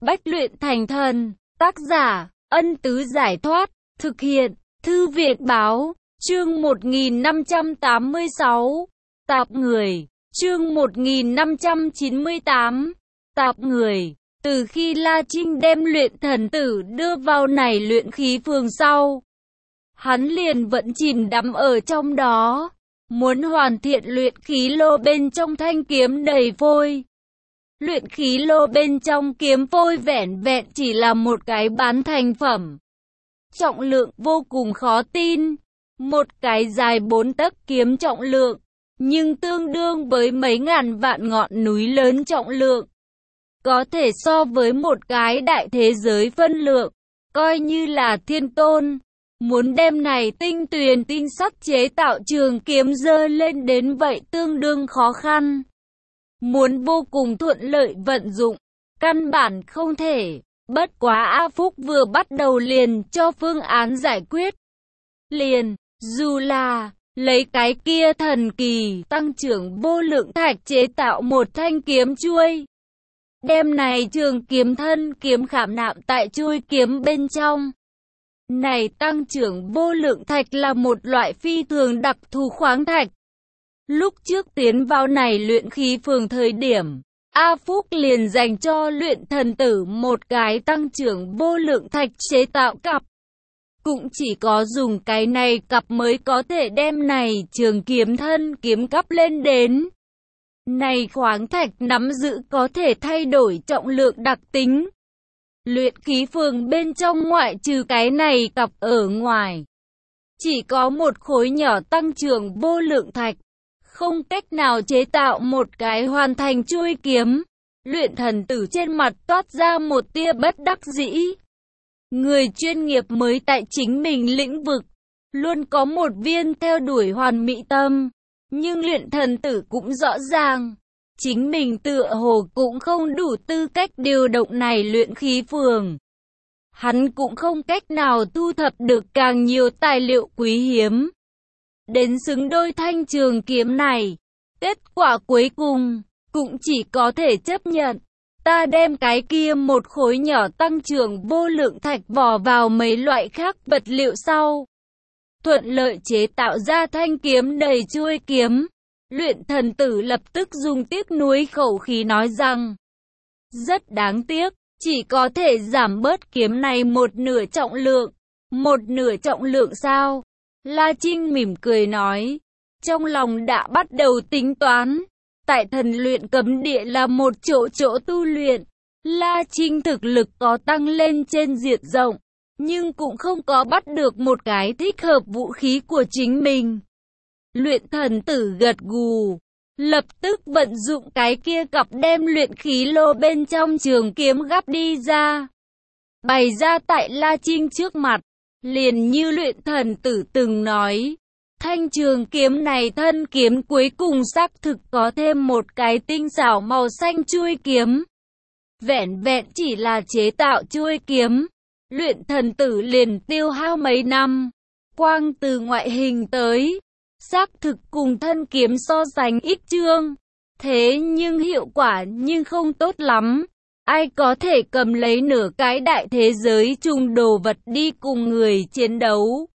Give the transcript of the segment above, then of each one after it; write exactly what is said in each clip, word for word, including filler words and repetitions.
bách luyện thành thần. Tác giả, Ân Tứ Giải Thoát. Thực hiện, Thư viện Báo. Chương một nghìn năm trăm tám mươi sáu. Tạp người. Chương một nghìn năm trăm chín mươi tám. Tạp người. Từ khi La Trinh đem luyện thần tử đưa vào này luyện khí phường sau, hắn liền vẫn chìm đắm ở trong đó, muốn hoàn thiện luyện khí lô bên trong thanh kiếm đầy phôi. Luyện khí lô bên trong kiếm phôi vẻn vẹn chỉ là một cái bán thành phẩm. Trọng lượng vô cùng khó tin. Một cái dài bốn tấc kiếm trọng lượng, nhưng tương đương với mấy ngàn vạn ngọn núi lớn trọng lượng. Có thể so với một cái đại thế giới phân lượng, coi như là thiên tôn. Muốn đem này tinh tuyền tinh sắt chế tạo trường kiếm dơ lên đến vậy tương đương khó khăn. Muốn vô cùng thuận lợi vận dụng, căn bản không thể. Bất quá A Phúc vừa bắt đầu liền cho phương án giải quyết. Liền, dù là lấy cái kia thần kỳ tăng trưởng vô lượng thạch chế tạo một thanh kiếm chuôi, đem này trường kiếm thân kiếm khảm nạm tại chuôi kiếm bên trong. Này tăng trưởng vô lượng thạch là một loại phi thường đặc thù khoáng thạch. Lúc trước tiến vào này luyện khí phường thời điểm, A Phúc liền dành cho luyện thần tử một cái tăng trưởng vô lượng thạch chế tạo cặp. Cũng chỉ có dùng cái này cặp mới có thể đem này trường kiếm thân kiếm cắp lên đến. Này khoáng thạch nắm giữ có thể thay đổi trọng lượng đặc tính. Luyện khí phường bên trong ngoại trừ cái này cặp ở ngoài, chỉ có một khối nhỏ tăng trưởng vô lượng thạch. Không cách nào chế tạo một cái hoàn thành chuôi kiếm. Luyện thần tử trên mặt toát ra một tia bất đắc dĩ. Người chuyên nghiệp mới tại chính mình lĩnh vực, luôn có một viên theo đuổi hoàn mỹ tâm. Nhưng luyện thần tử cũng rõ ràng, chính mình tựa hồ cũng không đủ tư cách điều động này luyện khí phường. Hắn cũng không cách nào thu thập được càng nhiều tài liệu quý hiếm đến xứng đôi thanh trường kiếm này. Kết quả cuối cùng cũng chỉ có thể chấp nhận. Ta đem cái kia một khối nhỏ tăng trưởng vô lượng thạch vò vào mấy loại khác vật liệu sau, thuận lợi chế tạo ra thanh kiếm đầy chuôi kiếm. Luyện thần tử lập tức dùng tiếc nuối khẩu khí nói rằng, rất đáng tiếc, chỉ có thể giảm bớt kiếm này một nửa trọng lượng. Một nửa trọng lượng sao? La Trinh mỉm cười nói, trong lòng đã bắt đầu tính toán. Tại thần luyện cấm địa là một chỗ chỗ tu luyện. La Trinh thực lực có tăng lên trên diện rộng, nhưng cũng không có bắt được một cái thích hợp vũ khí của chính mình. Luyện thần tử gật gù, lập tức vận dụng cái kia cặp đem luyện khí lô bên trong trường kiếm gắp đi ra, bày ra tại La Trinh trước mặt. Liền như luyện thần tử từng nói, thanh trường kiếm này thân kiếm cuối cùng xác thực có thêm một cái tinh xảo màu xanh chuôi kiếm. Vẹn vẹn chỉ là chế tạo chuôi kiếm, luyện thần tử liền tiêu hao mấy năm. Quang từ ngoại hình tới, xác thực cùng thân kiếm so sánh ít chương. Thế nhưng hiệu quả nhưng không tốt lắm. Ai có thể cầm lấy nửa cái đại thế giới chung đồ vật đi cùng người chiến đấu?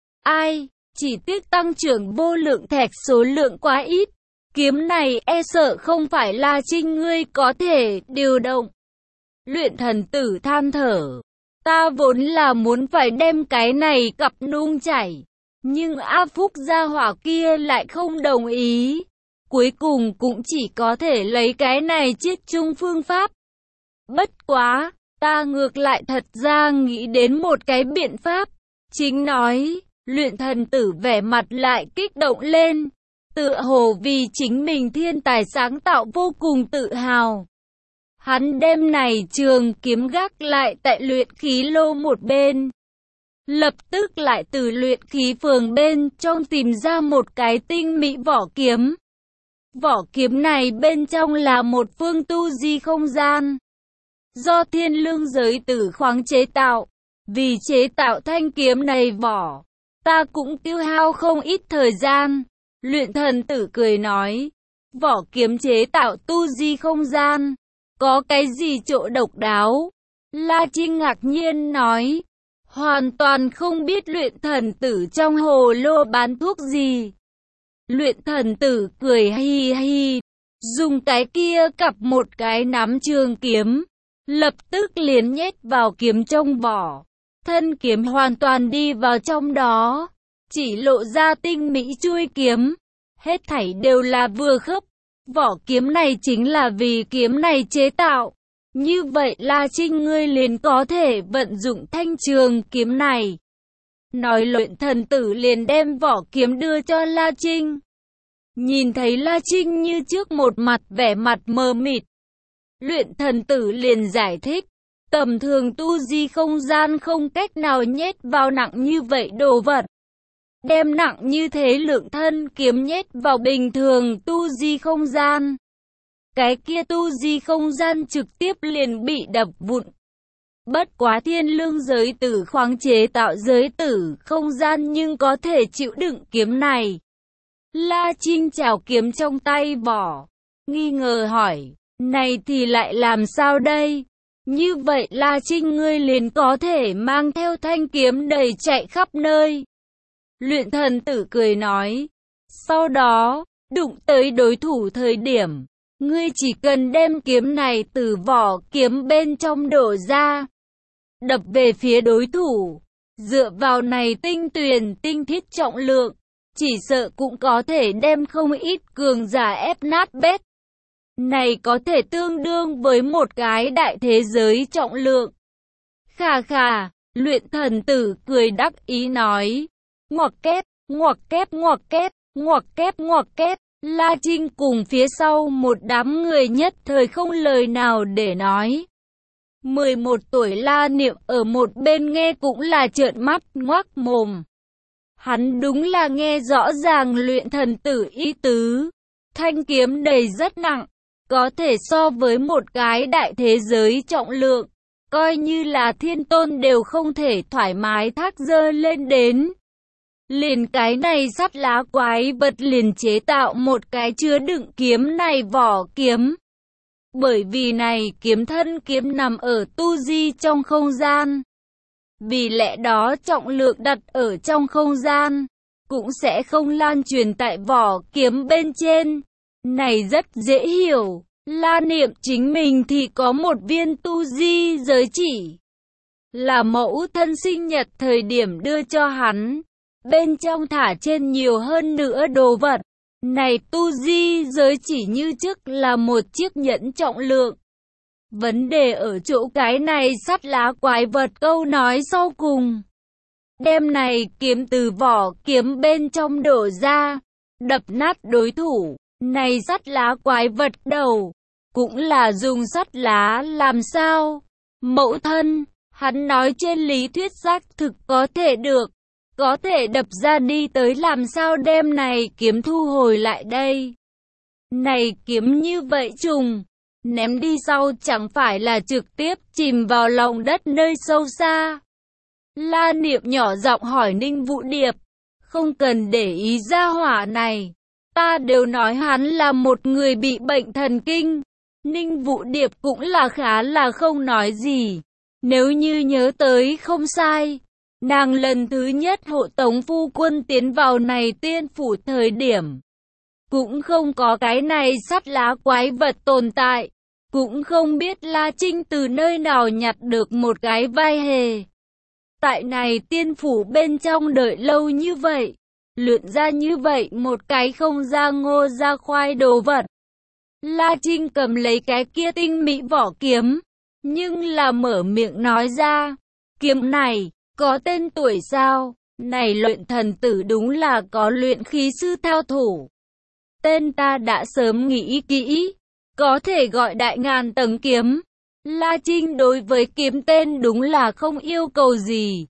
Ai? Chỉ tiếc tăng trưởng vô lượng thạch số lượng quá ít. Kiếm này e sợ không phải là Trinh ngươi có thể điều động. Luyện thần tử than thở. Ta vốn là muốn phải đem cái này cặp nung chảy, nhưng A Phúc gia hỏa kia lại không đồng ý. Cuối cùng cũng chỉ có thể lấy cái này chiết chung phương pháp. Bất quá, ta ngược lại thật ra nghĩ đến một cái biện pháp. Chính nói, luyện thần tử vẻ mặt lại kích động lên, tựa hồ vì chính mình thiên tài sáng tạo vô cùng tự hào. Hắn đem này trường kiếm gác lại tại luyện khí lô một bên. Lập tức lại từ luyện khí phường bên trong tìm ra một cái tinh mỹ vỏ kiếm. Vỏ kiếm này bên trong là một phương tu di không gian, do thiên lương giới tử khoáng chế tạo. Vì chế tạo thanh kiếm này vỏ, ta cũng tiêu hao không ít thời gian. Luyện thần tử cười nói, vỏ kiếm chế tạo tu di không gian, có cái gì chỗ độc đáo? La Trinh ngạc nhiên nói, hoàn toàn không biết luyện thần tử trong hồ lô bán thuốc gì. Luyện thần tử cười hi hi, dùng cái kia cặp một cái nắm trường kiếm, lập tức liền nhét vào kiếm trong vỏ. Thân kiếm hoàn toàn đi vào trong đó, chỉ lộ ra tinh mỹ chuôi kiếm. Hết thảy đều là vừa khớp. Vỏ kiếm này chính là vì kiếm này chế tạo. Như vậy La Trinh ngươi liền có thể vận dụng thanh trường kiếm này. Nói luyện thần tử liền đem vỏ kiếm đưa cho La Trinh. Nhìn thấy La Trinh như trước một mặt vẻ mặt mờ mịt. Luyện thần tử liền giải thích. Tầm thường tu di không gian không cách nào nhét vào nặng như vậy đồ vật. Đem nặng như thế lượng thân kiếm nhét vào bình thường tu di không gian. Cái kia tu di không gian trực tiếp liền bị đập vụn. Bất quá thiên lương giới tử khoáng chế tạo giới tử không gian nhưng có thể chịu đựng kiếm này. La Trinh chào kiếm trong tay vỏ, nghi ngờ hỏi, này thì lại làm sao đây? Như vậy La Trinh ngươi liền có thể mang theo thanh kiếm đầy chạy khắp nơi. Luyện thần tử cười nói, sau đó, đụng tới đối thủ thời điểm, ngươi chỉ cần đem kiếm này từ vỏ kiếm bên trong đổ ra, đập về phía đối thủ, dựa vào này tinh tuyền tinh thiết trọng lượng, chỉ sợ cũng có thể đem không ít cường giả ép nát bét. Này có thể tương đương với một cái đại thế giới trọng lượng. Khà khà, luyện thần tử cười đắc ý nói, ngoặc kép, ngoặc kép, ngoặc kép, ngoặc kép, ngoặc kép. La Trinh cùng phía sau một đám người nhất thời không lời nào để nói. mười một tuổi La Niệm ở một bên nghe cũng là trợn mắt ngoác mồm. Hắn đúng là nghe rõ ràng luyện thần tử ý tứ. Thanh kiếm đầy rất nặng, có thể so với một cái đại thế giới trọng lượng. Coi như là thiên tôn đều không thể thoải mái thác dơ lên đến. Liền cái này sắt lá quái vật liền chế tạo một cái chứa đựng kiếm này vỏ kiếm. Bởi vì này kiếm thân kiếm nằm ở tu di trong không gian. Vì lẽ đó trọng lượng đặt ở trong không gian, cũng sẽ không lan truyền tại vỏ kiếm bên trên. Này rất dễ hiểu, La Niệm chính mình thì có một viên tu di giới chỉ. Là mẫu thân sinh nhật thời điểm đưa cho hắn. Bên trong thả trên nhiều hơn nữa đồ vật. Này tu di giới chỉ như trước là một chiếc nhẫn trọng lượng. Vấn đề ở chỗ cái này sắt lá quái vật câu nói sau cùng. Đem này kiếm từ vỏ kiếm bên trong đổ ra, đập nát đối thủ. Này sắt lá quái vật đầu, cũng là dùng sắt lá làm sao? Mẫu thân, hắn nói trên lý thuyết xác thực có thể được. Có thể đập ra đi tới làm sao đem này kiếm thu hồi lại đây. Này kiếm như vậy trùng, ném đi sau chẳng phải là trực tiếp chìm vào lòng đất nơi sâu xa. La Niệm nhỏ giọng hỏi Ninh Vũ Điệp, không cần để ý ra hỏa này. Ta đều nói hắn là một người bị bệnh thần kinh. Ninh Vũ Điệp cũng là khá là không nói gì. Nếu như nhớ tới không sai, nàng lần thứ nhất hộ tống phu quân tiến vào này tiên phủ thời điểm. Cũng không có cái này sắt lá quái vật tồn tại. Cũng không biết La Trinh từ nơi nào nhặt được một cái vai hề. Tại này tiên phủ bên trong đợi lâu như vậy. Lượn ra như vậy một cái không ra ngô ra khoai đồ vật. La Trinh cầm lấy cái kia tinh mỹ vỏ kiếm. Nhưng là mở miệng nói ra. Kiếm này, có tên tuổi sao? Này luyện thần tử đúng là có luyện khí sư thao thủ. Tên ta đã sớm nghĩ kỹ. Có thể gọi đại ngàn tầng kiếm. La Trinh đối với kiếm tên đúng là không yêu cầu gì.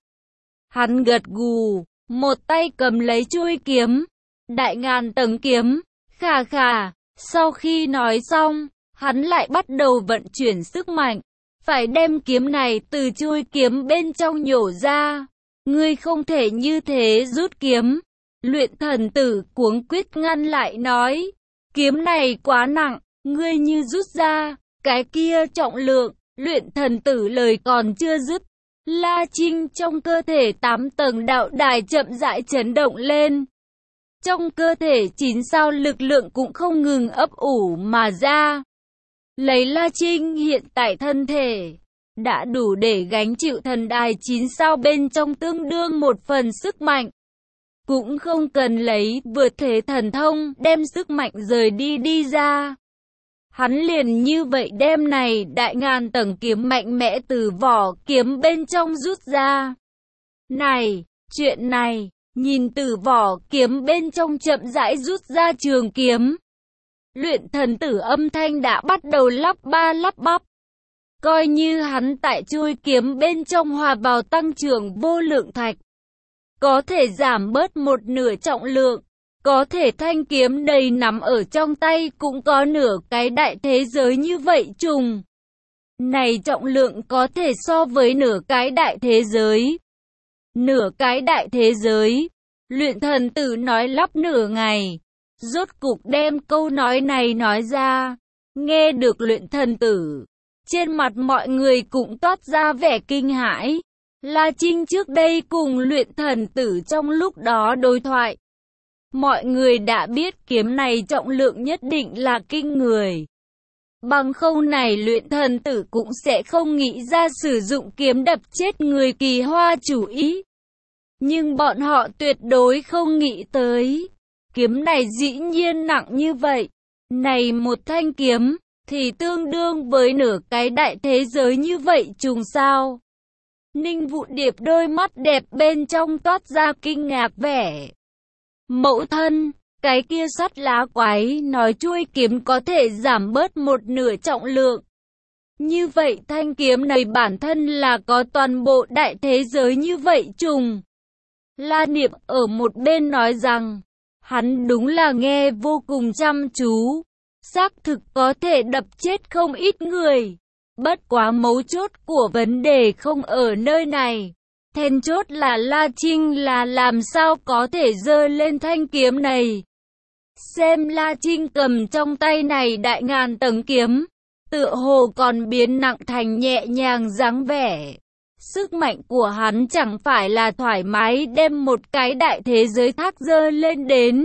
Hắn gật gù, một tay cầm lấy chuôi kiếm. Đại ngàn tầng kiếm, khà khà. Sau khi nói xong, hắn lại bắt đầu vận chuyển sức mạnh. Phải đem kiếm này từ chuôi kiếm bên trong nhổ ra. Ngươi không thể như thế rút kiếm. Luyện thần tử cuống quyết ngăn lại nói. Kiếm này quá nặng. Ngươi như rút ra, cái kia trọng lượng, Luyện thần tử lời còn chưa dứt, La Trinh trong cơ thể tám tầng đạo đài chậm rãi chấn động lên. Trong cơ thể chín sao lực lượng cũng không ngừng ấp ủ mà ra. Lấy La Trinh hiện tại thân thể, đã đủ để gánh chịu thần đài chín sao bên trong tương đương một phần sức mạnh. Cũng không cần lấy vượt thế thần thông đem sức mạnh rời đi đi ra. Hắn liền như vậy đem này đại ngàn tầng kiếm mạnh mẽ từ vỏ kiếm bên trong rút ra. Này, chuyện này, nhìn từ vỏ kiếm bên trong chậm rãi rút ra trường kiếm. Luyện thần tử âm thanh đã bắt đầu lắp ba lắp bắp. Coi như hắn tại chui kiếm bên trong hòa vào tăng trưởng vô lượng thạch. Có thể giảm bớt một nửa trọng lượng. Có thể thanh kiếm đầy nắm ở trong tay cũng có nửa cái đại thế giới như vậy trùng. Này trọng lượng có thể so với nửa cái đại thế giới. Nửa cái đại thế giới. Luyện thần tử nói lắp nửa ngày. Rốt cục đem câu nói này nói ra. Nghe được luyện thần tử. Trên mặt mọi người cũng toát ra vẻ kinh hãi. La Trinh trước đây cùng luyện thần tử trong lúc đó đối thoại. Mọi người đã biết kiếm này trọng lượng nhất định là kinh người. Bằng không này luyện thần tử cũng sẽ không nghĩ ra sử dụng kiếm đập chết người Kỳ Hoa chủ ý. Nhưng bọn họ tuyệt đối không nghĩ tới. Kiếm này dĩ nhiên nặng như vậy. Này một thanh kiếm thì tương đương với nửa cái đại thế giới như vậy trùng sao. Ninh Vũ Điệp đôi mắt đẹp bên trong toát ra kinh ngạc vẻ. Mẫu thân, cái kia sắt lá quái nói chuôi kiếm có thể giảm bớt một nửa trọng lượng. Như vậy thanh kiếm này bản thân là có toàn bộ đại thế giới như vậy trùng. La Niệm ở một bên nói rằng, hắn đúng là nghe vô cùng chăm chú. Xác thực có thể đập chết không ít người. Bất quá mấu chốt của vấn đề không ở nơi này. Then chốt là La Trinh là làm sao có thể giơ lên thanh kiếm này. Xem La Trinh cầm trong tay này đại ngàn tầng kiếm, tựa hồ còn biến nặng thành nhẹ nhàng dáng vẻ. Sức mạnh của hắn chẳng phải là thoải mái đem một cái đại thế giới thác giơ lên đến.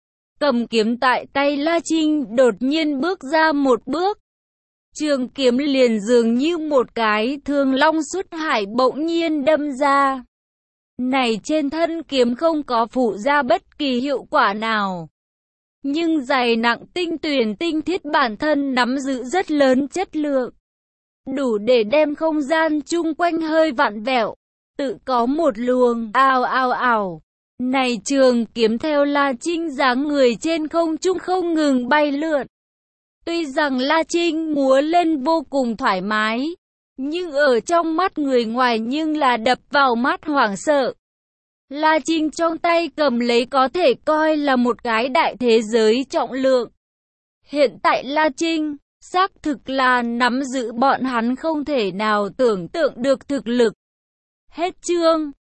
Cầm kiếm tại tay La Trinh đột nhiên bước ra một bước. Trường kiếm liền dường như một cái thương long xuất hải bỗng nhiên đâm ra. Này trên thân kiếm không có phụ ra bất kỳ hiệu quả nào. Nhưng dày nặng tinh tuyền tinh thiết bản thân nắm giữ rất lớn chất lượng. Đủ để đem không gian chung quanh hơi vặn vẹo. Tự có một luồng ào ào ào. Này trường kiếm theo La Trinh dáng người trên không trung không ngừng bay lượn. Tuy rằng La Trinh múa lên vô cùng thoải mái, nhưng ở trong mắt người ngoài nhưng là đập vào mắt hoảng sợ. La Trinh trong tay cầm lấy có thể coi là một cái đại thế giới trọng lượng. Hiện tại La Trinh, xác thực là nắm giữ bọn hắn không thể nào tưởng tượng được thực lực. Hết chương.